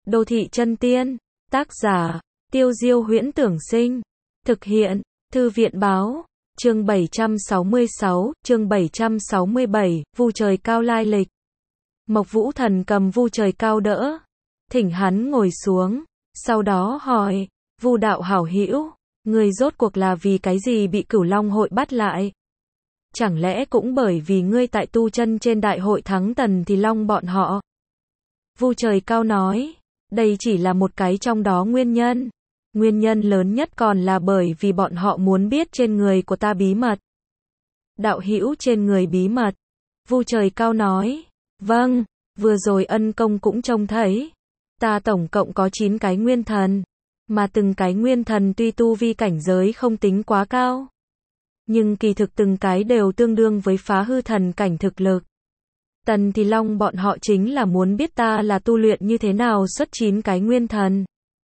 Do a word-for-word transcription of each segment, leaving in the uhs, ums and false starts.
Đô thị chân tiên, tác giả, Tiêu Diêu Huyễn Tưởng Sinh, thực hiện, Thư viện báo, chương bảy trăm sáu mươi sáu, chương bảy trăm sáu mươi bảy, vu trời cao lai lịch. Mộc Vũ Thần cầm vu trời cao đỡ, thỉnh hắn ngồi xuống, sau đó hỏi, Vu đạo hảo hữu, người rốt cuộc là vì cái gì bị Cửu Long hội bắt lại? Chẳng lẽ cũng bởi vì ngươi tại tu chân trên đại hội thắng Tần Thì Long bọn họ? Vu trời cao nói, đây chỉ là một cái trong đó nguyên nhân. Nguyên nhân lớn nhất còn là bởi vì bọn họ muốn biết trên người của ta bí mật. Đạo hữu trên người bí mật. Vu trời cao nói, vâng, vừa rồi ân công cũng trông thấy. Ta tổng cộng có chín cái nguyên thần. Mà từng cái nguyên thần tuy tu vi cảnh giới không tính quá cao. Nhưng kỳ thực từng cái đều tương đương với phá hư thần cảnh thực lực. Tần Thì Long bọn họ chính là muốn biết ta là tu luyện như thế nào xuất chín cái nguyên thần.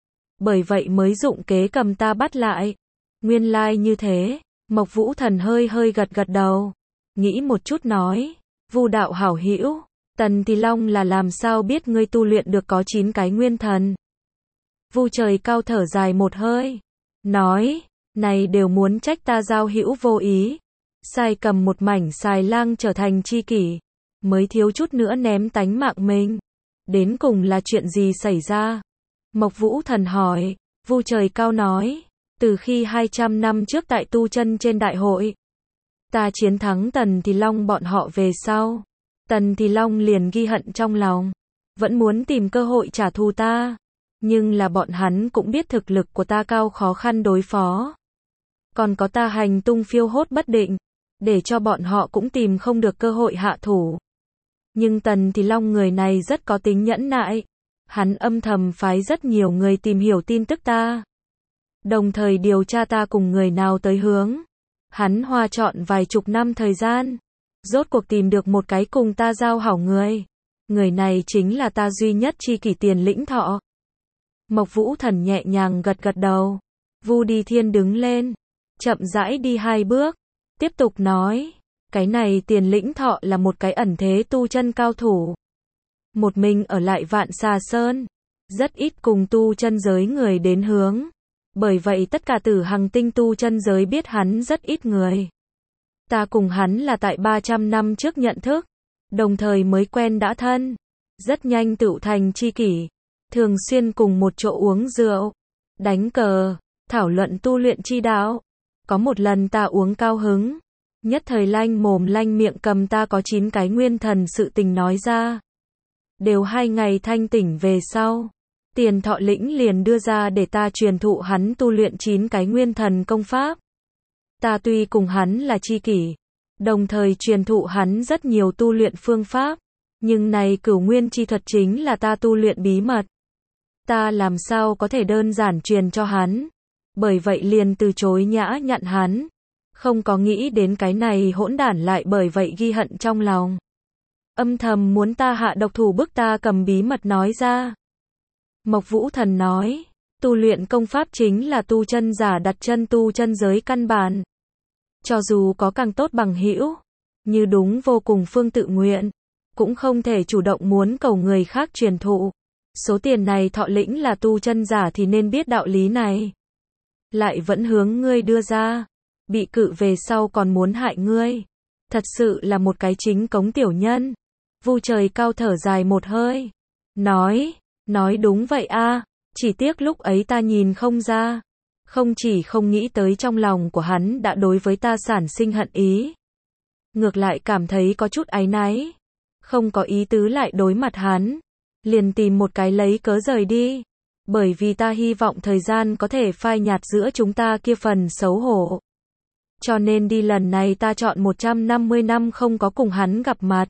Bởi vậy mới dụng kế cầm ta bắt lại. Nguyên lai như thế, Mộc Vũ Thần hơi hơi gật gật đầu. Nghĩ một chút nói, Vu đạo hảo hữu, Tần Thì Long là làm sao biết ngươi tu luyện được có chín cái nguyên thần? Vu trời cao thở dài một hơi, nói, này đều muốn trách ta giao hữu vô ý. Sai cầm một mảnh xài lang trở thành chi kỷ, mới thiếu chút nữa ném tánh mạng mình. Đến cùng là chuyện gì xảy ra? Mộc Vũ Thần hỏi. Vu trời cao nói, từ khi hai trăm năm trước tại tu chân trên đại hội, ta chiến thắng Tần Thì Long bọn họ về sau, Tần Thì Long liền ghi hận trong lòng, vẫn muốn tìm cơ hội trả thù ta. Nhưng là bọn hắn cũng biết thực lực của ta cao khó khăn đối phó. Còn có ta hành tung phiêu hốt bất định, để cho bọn họ cũng tìm không được cơ hội hạ thủ. Nhưng Tần Thì Long người này rất có tính nhẫn nại. Hắn âm thầm phái rất nhiều người tìm hiểu tin tức ta. Đồng thời điều tra ta cùng người nào tới hướng. Hắn hoa trọn vài chục năm thời gian. Rốt cuộc tìm được một cái cùng ta giao hảo người. Người này chính là ta duy nhất chi kỷ Tiền Lĩnh Thọ. Mộc Vũ Thần nhẹ nhàng gật gật đầu. Vu Đi Thiên đứng lên. Chậm rãi đi hai bước. Tiếp tục nói. Cái này Tiền Lĩnh Thọ là một cái ẩn thế tu chân cao thủ. Một mình ở lại Vạn Xà Sơn. Rất ít cùng tu chân giới người đến hướng. Bởi vậy tất cả Tử Hằng Tinh tu chân giới biết hắn rất ít người. Ta cùng hắn là tại ba trăm năm trước nhận thức. Đồng thời mới quen đã thân. Rất nhanh tựu thành chi kỷ. Thường xuyên cùng một chỗ uống rượu. Đánh cờ. Thảo luận tu luyện chi đạo. Có một lần ta uống cao hứng. Nhất thời lanh mồm lanh miệng cầm ta có chín cái nguyên thần sự tình nói ra. Đều hai ngày thanh tỉnh về sau. Tiền Thọ Lĩnh liền đưa ra để ta truyền thụ hắn tu luyện chín cái nguyên thần công pháp. Ta tuy cùng hắn là chi kỷ, đồng thời truyền thụ hắn rất nhiều tu luyện phương pháp. Nhưng này cửu nguyên chi thuật chính là ta tu luyện bí mật. Ta làm sao có thể đơn giản truyền cho hắn. Bởi vậy liền từ chối nhã nhận hắn. Không có nghĩ đến cái này hỗn đản lại bởi vậy ghi hận trong lòng. Âm thầm muốn ta hạ độc thủ bức ta cầm bí mật nói ra. Mộc Vũ Thần nói, tu luyện công pháp chính là tu chân giả đặt chân tu chân giới căn bản. Cho dù có càng tốt bằng hữu, như đúng vô cùng phương tự nguyện, cũng không thể chủ động muốn cầu người khác truyền thụ. Số tiền này Thọ Lĩnh là tu chân giả thì nên biết đạo lý này. Lại vẫn hướng ngươi đưa ra, bị cự về sau còn muốn hại ngươi. Thật sự là một cái chính cống tiểu nhân. Vu trời cao thở dài một hơi. Nói, nói đúng vậy a, chỉ tiếc lúc ấy ta nhìn không ra. Không chỉ không nghĩ tới trong lòng của hắn đã đối với ta sản sinh hận ý. Ngược lại cảm thấy có chút áy náy. Không có ý tứ lại đối mặt hắn. Liền tìm một cái lấy cớ rời đi. Bởi vì ta hy vọng thời gian có thể phai nhạt giữa chúng ta kia phần xấu hổ. Cho nên đi lần này ta chọn một trăm năm mươi năm không có cùng hắn gặp mặt.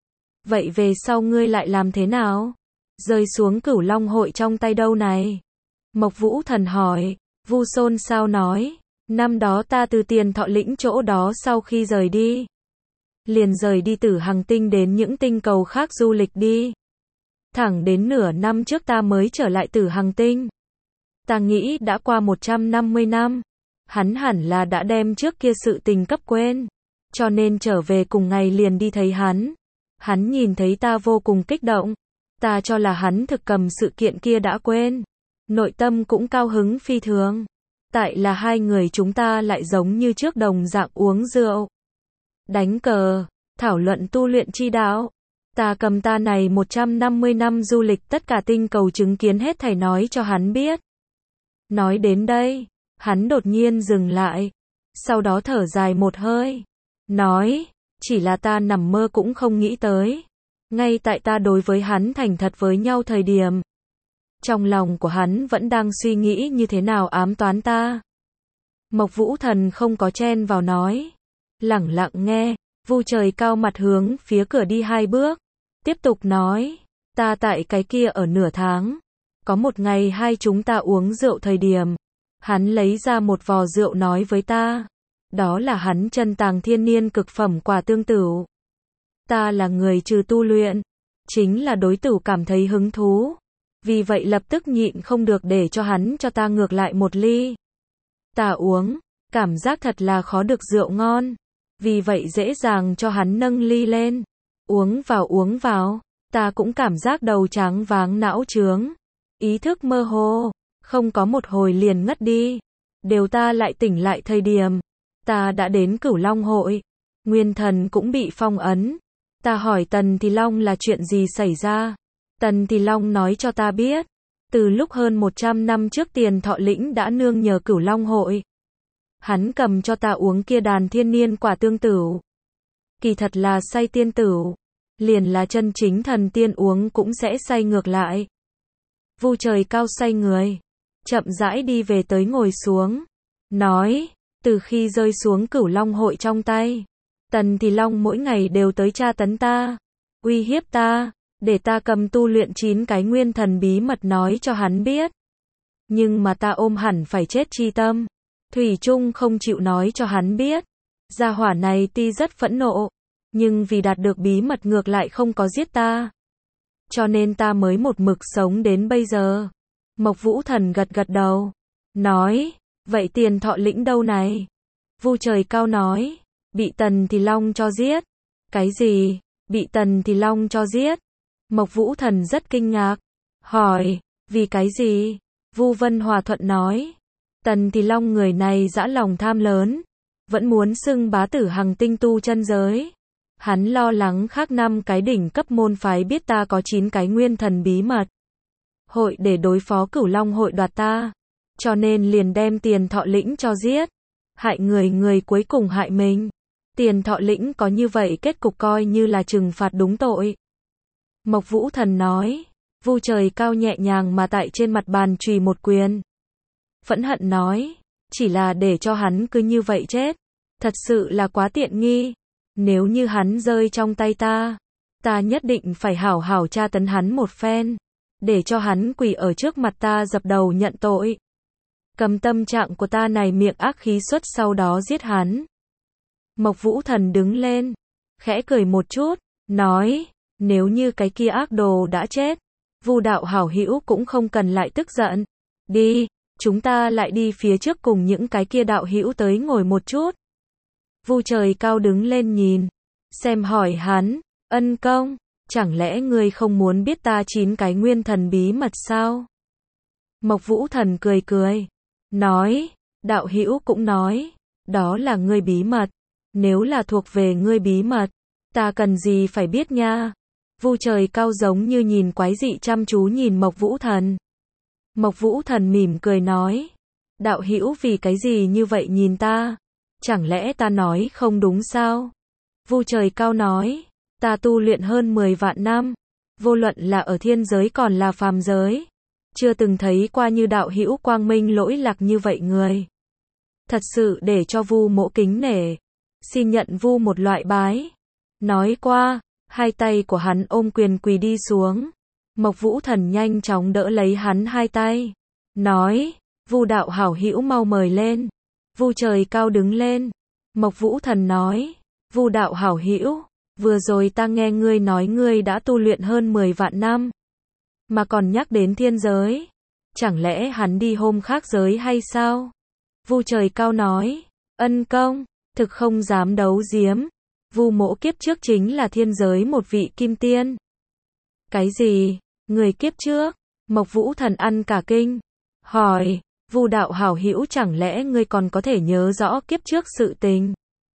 Vậy về sau ngươi lại làm thế nào? Rơi xuống Cửu Long hội trong tay đâu này? Mộc Vũ Thần hỏi. Vu Xôn sao nói, năm đó ta từ Tiền Thọ Lĩnh chỗ đó sau khi rời đi, liền rời đi Tử Hằng Tinh đến những tinh cầu khác du lịch đi. Thẳng đến nửa năm trước ta mới trở lại Tử Hằng Tinh. Ta nghĩ đã qua một trăm năm mươi năm, hắn hẳn là đã đem trước kia sự tình cấp quên. Cho nên trở về cùng ngày liền đi thấy hắn. Hắn nhìn thấy ta vô cùng kích động. Ta cho là hắn thực cầm sự kiện kia đã quên. Nội tâm cũng cao hứng phi thường. Tại là hai người chúng ta lại giống như trước đồng dạng uống rượu, đánh cờ, thảo luận tu luyện chi đạo. Ta cầm ta này một trăm năm mươi năm du lịch tất cả tinh cầu chứng kiến hết thảy nói cho hắn biết. Nói đến đây, hắn đột nhiên dừng lại, sau đó thở dài một hơi, nói, chỉ là ta nằm mơ cũng không nghĩ tới. Ngay tại ta đối với hắn thành thật với nhau thời điểm, trong lòng của hắn vẫn đang suy nghĩ như thế nào ám toán ta. Mộc Vũ Thần không có chen vào nói, lẳng lặng nghe. Vu Trời Cao mặt hướng phía cửa đi hai bước, tiếp tục nói, ta tại cái kia ở nửa tháng. Có một ngày hai chúng ta uống rượu thời điểm, hắn lấy ra một vò rượu nói với ta, đó là hắn chân tàng thiên niên cực phẩm quả tương tửu. Ta là người trừ tu luyện, chính là đối tửu cảm thấy hứng thú, vì vậy lập tức nhịn không được để cho hắn cho ta ngược lại một ly. Ta uống, cảm giác thật là khó được rượu ngon, vì vậy dễ dàng cho hắn nâng ly lên, uống vào uống vào, ta cũng cảm giác đầu tráng váng não trướng, ý thức mơ hồ, không có một hồi liền ngất đi. Đều ta lại tỉnh lại thời điểm, ta đã đến Cửu Long hội, Nguyên Thần cũng bị phong ấn. Ta hỏi Tần Thì Long là chuyện gì xảy ra. Tần Thì Long nói cho ta biết, từ lúc hơn một trăm năm trước Tiền Thọ Lĩnh đã nương nhờ Cửu Long hội. Hắn cầm cho ta uống kia đàn thiên niên quả tương tửu. Kỳ thật là say tiên tửu, liền là chân chính thần tiên uống cũng sẽ say ngược lại. Vu Trời Cao say người, chậm rãi đi về tới ngồi xuống, nói, từ khi rơi xuống Cửu Long hội trong tay, Tần Thì Long mỗi ngày đều tới tra tấn ta, uy hiếp ta, để ta cầm tu luyện chín cái nguyên thần bí mật nói cho hắn biết. Nhưng mà ta ôm hẳn phải chết chi tâm, thủy chung không chịu nói cho hắn biết. Gia hỏa này tuy rất phẫn nộ, nhưng vì đạt được bí mật ngược lại không có giết ta. Cho nên ta mới một mực sống đến bây giờ. Mộc Vũ Thần gật gật đầu, nói, vậy Tiền Thọ Lĩnh đâu này? Vu Trời Cao nói, bị Tần Thì Long cho giết. Cái gì? Bị Tần Thì Long cho giết? Mộc Vũ Thần rất kinh ngạc, hỏi, vì cái gì? Vu Vân Hòa thuận nói, Tần Thì Long người này dã lòng tham lớn, vẫn muốn xưng bá tử hằng tinh tu chân giới. Hắn lo lắng khác năm cái đỉnh cấp môn phái biết ta có chín cái nguyên thần bí mật, hội để đối phó Cửu Long hội đoạt ta, cho nên liền đem Tiền Thọ Lĩnh cho giết, hại người người cuối cùng hại mình. Tiền Thọ Lĩnh có như vậy kết cục coi như là trừng phạt đúng tội. Mộc Vũ Thần nói, Vu Trời Cao nhẹ nhàng mà tại trên mặt bàn chùy một quyền. Phẫn hận nói, chỉ là để cho hắn cứ như vậy chết, thật sự là quá tiện nghi. Nếu như hắn rơi trong tay ta, ta nhất định phải hảo hảo tra tấn hắn một phen, để cho hắn quỳ ở trước mặt ta dập đầu nhận tội. Cầm tâm trạng của ta này miệng ác khí xuất sau đó giết hắn. Mộc Vũ Thần đứng lên, khẽ cười một chút, nói, nếu như cái kia ác đồ đã chết, Vu đạo hảo hữu cũng không cần lại tức giận. Đi, chúng ta lại đi phía trước cùng những cái kia đạo hữu tới ngồi một chút. Vu Trời Cao đứng lên nhìn, xem hỏi hắn, Ân Công, chẳng lẽ ngươi không muốn biết ta chín cái nguyên thần bí mật sao? Mộc Vũ Thần cười cười, nói, đạo hữu cũng nói, đó là ngươi bí mật, nếu là thuộc về ngươi bí mật, ta cần gì phải biết nha. Vu Trời Cao giống như nhìn quái dị chăm chú nhìn Mộc Vũ Thần. Mộc Vũ Thần mỉm cười nói, đạo hữu vì cái gì như vậy nhìn ta? Chẳng lẽ ta nói không đúng sao? Vu Trời Cao nói, ta tu luyện hơn mười vạn năm, vô luận là ở thiên giới còn là phàm giới, chưa từng thấy qua như đạo hữu quang minh lỗi lạc như vậy người. Thật sự để cho Vu Mỗ kính nể, xin nhận Vu một loại bái. Nói qua, hai tay của hắn ôm quyền quỳ đi xuống. Mộc Vũ Thần nhanh chóng đỡ lấy hắn hai tay, nói, Vu đạo hảo hữu mau mời lên. Vu Trời Cao đứng lên. Mộc Vũ Thần nói, Vu đạo hảo hữu, vừa rồi ta nghe ngươi nói ngươi đã tu luyện hơn mười vạn năm, mà còn nhắc đến thiên giới, chẳng lẽ hắn đi hôm khác giới hay sao? Vu Trời Cao nói, Ân Công, thực không dám đấu giếm, Vu Mỗ kiếp trước chính là thiên giới một vị kim tiên. Cái gì? Người kiếp trước, Mộc Vũ Thần ăn cả kinh, hỏi, Vu đạo hảo hữu chẳng lẽ ngươi còn có thể nhớ rõ kiếp trước sự tình?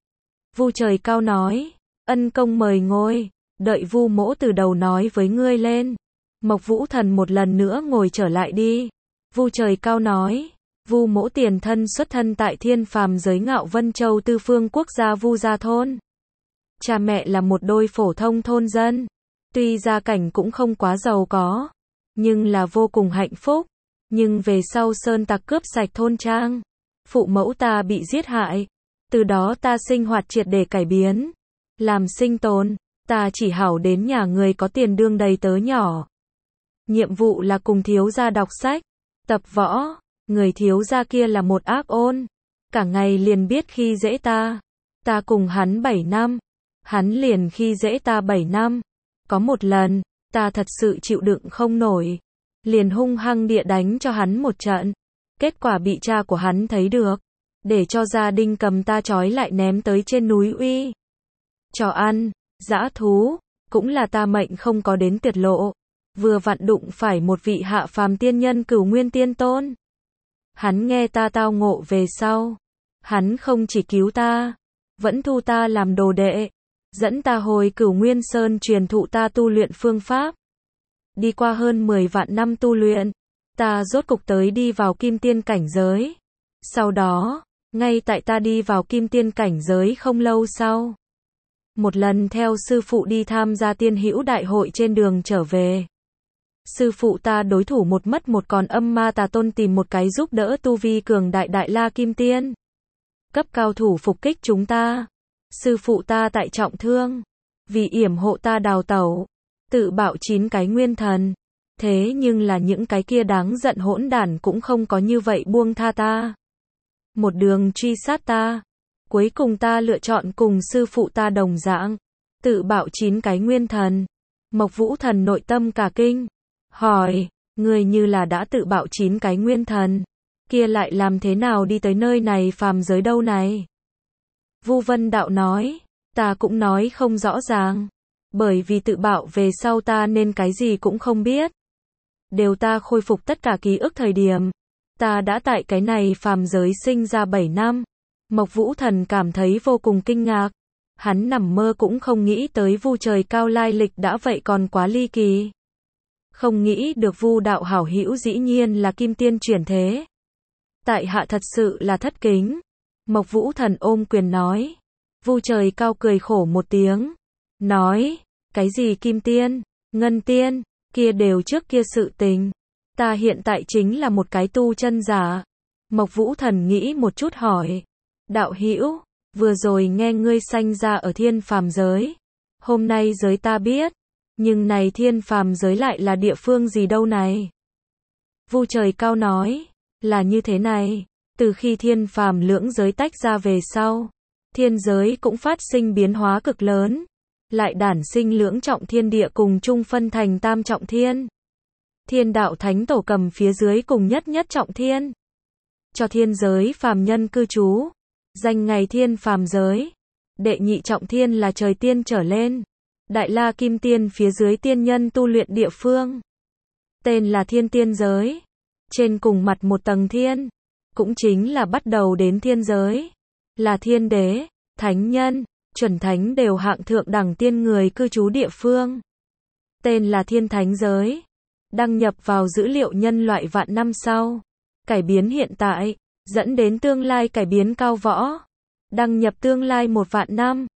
Vu Trời Cao nói, ân công mời ngồi, đợi Vu mỗ từ đầu nói với ngươi lên. Mộc Vũ Thần một lần nữa ngồi trở lại đi. Vu Trời Cao nói, Vu mỗ tiền thân xuất thân tại thiên phàm giới Ngạo Vân Châu Tư Phương quốc gia Vu gia thôn. Cha mẹ là một đôi phổ thông thôn dân, tuy gia cảnh cũng không quá giàu có, nhưng là vô cùng hạnh phúc. Nhưng về sau sơn tặc cướp sạch thôn trang, phụ mẫu ta bị giết hại, từ đó ta sinh hoạt triệt để cải biến. Làm sinh tồn, ta chỉ hảo đến nhà người có tiền đương đầy tớ nhỏ. Nhiệm vụ là cùng thiếu gia đọc sách, tập võ. Người thiếu gia kia là một ác ôn, cả ngày liền biết khi dễ ta. Ta cùng hắn bảy năm, hắn liền khi dễ ta bảy năm. Có một lần, ta thật sự chịu đựng không nổi, liền hung hăng địa đánh cho hắn một trận. Kết quả bị cha của hắn thấy được, để cho gia đình cầm ta trói lại ném tới trên núi uy cho ăn. Dã thú, cũng là ta mệnh không có đến tuyệt lộ, vừa vặn đụng phải một vị hạ phàm tiên nhân Cửu Nguyên Tiên Tôn. Hắn nghe ta tao ngộ về sau, hắn không chỉ cứu ta, vẫn thu ta làm đồ đệ, dẫn ta hồi Cửu Nguyên Sơn truyền thụ ta tu luyện phương pháp. Đi qua hơn mười vạn năm tu luyện, ta rốt cục tới đi vào kim tiên cảnh giới. Sau đó, ngay tại ta đi vào kim tiên cảnh giới không lâu sau, một lần theo sư phụ đi tham gia tiên hữu đại hội trên đường trở về. Sư phụ ta đối thủ một mất một còn âm ma tà tôn tìm một cái giúp đỡ tu vi cường đại đại la kim tiên. Cấp cao thủ phục kích chúng ta. Sư phụ ta tại trọng thương. Vì yểm hộ ta đào tẩu, tự bạo chín cái nguyên thần. Thế nhưng là những cái kia đáng giận hỗn đản cũng không có như vậy buông tha ta. Một đường truy sát ta. Cuối cùng ta lựa chọn cùng sư phụ ta đồng dạng, tự bạo chín cái nguyên thần. Mộc Vũ Thần nội tâm cả kinh, hỏi, người như là đã tự bạo chín cái nguyên thần, kia lại làm thế nào đi tới nơi này phàm giới đâu này? Vu Vân Đạo nói, ta cũng nói không rõ ràng, bởi vì tự bạo về sau ta nên cái gì cũng không biết. Đều ta khôi phục tất cả ký ức thời điểm, ta đã tại cái này phàm giới sinh ra bảy năm. Mộc Vũ Thần cảm thấy vô cùng kinh ngạc. Hắn nằm mơ cũng không nghĩ tới Vu Trời Cao lai lịch đã vậy còn quá ly kỳ. Không nghĩ được Vu đạo hảo hữu dĩ nhiên là kim tiên chuyển thế. Tại hạ thật sự là thất kính. Mộc Vũ Thần ôm quyền nói. Vu Trời Cao cười khổ một tiếng. Nói, cái gì kim tiên, ngân tiên, kia đều trước kia sự tình. Ta hiện tại chính là một cái tu chân giả. Mộc Vũ Thần nghĩ một chút hỏi. Đạo hữu, vừa rồi nghe ngươi sanh ra ở thiên phàm giới. Hôm nay giới ta biết, nhưng này thiên phàm giới lại là địa phương gì đâu này? Vu Trời Cao nói, là như thế này, từ khi thiên phàm lưỡng giới tách ra về sau, thiên giới cũng phát sinh biến hóa cực lớn, lại đản sinh lưỡng trọng thiên địa cùng chung phân thành tam trọng thiên. Thiên đạo thánh tổ cầm phía dưới cùng nhất nhất trọng thiên, cho thiên giới phàm nhân cư trú. Danh ngày thiên phàm giới. Đệ nhị trọng thiên là trời tiên trở lên. Đại la kim tiên phía dưới tiên nhân tu luyện địa phương. Tên là thiên tiên giới. Trên cùng mặt một tầng thiên, cũng chính là bắt đầu đến thiên giới, là thiên đế, thánh nhân, chuẩn thánh đều hạng thượng đẳng tiên người cư trú địa phương. Tên là thiên thánh giới. Đăng nhập vào dữ liệu nhân loại vạn năm sau. Cải biến hiện tại, dẫn đến tương lai cải biến cao võ. Đăng nhập tương lai một vạn năm.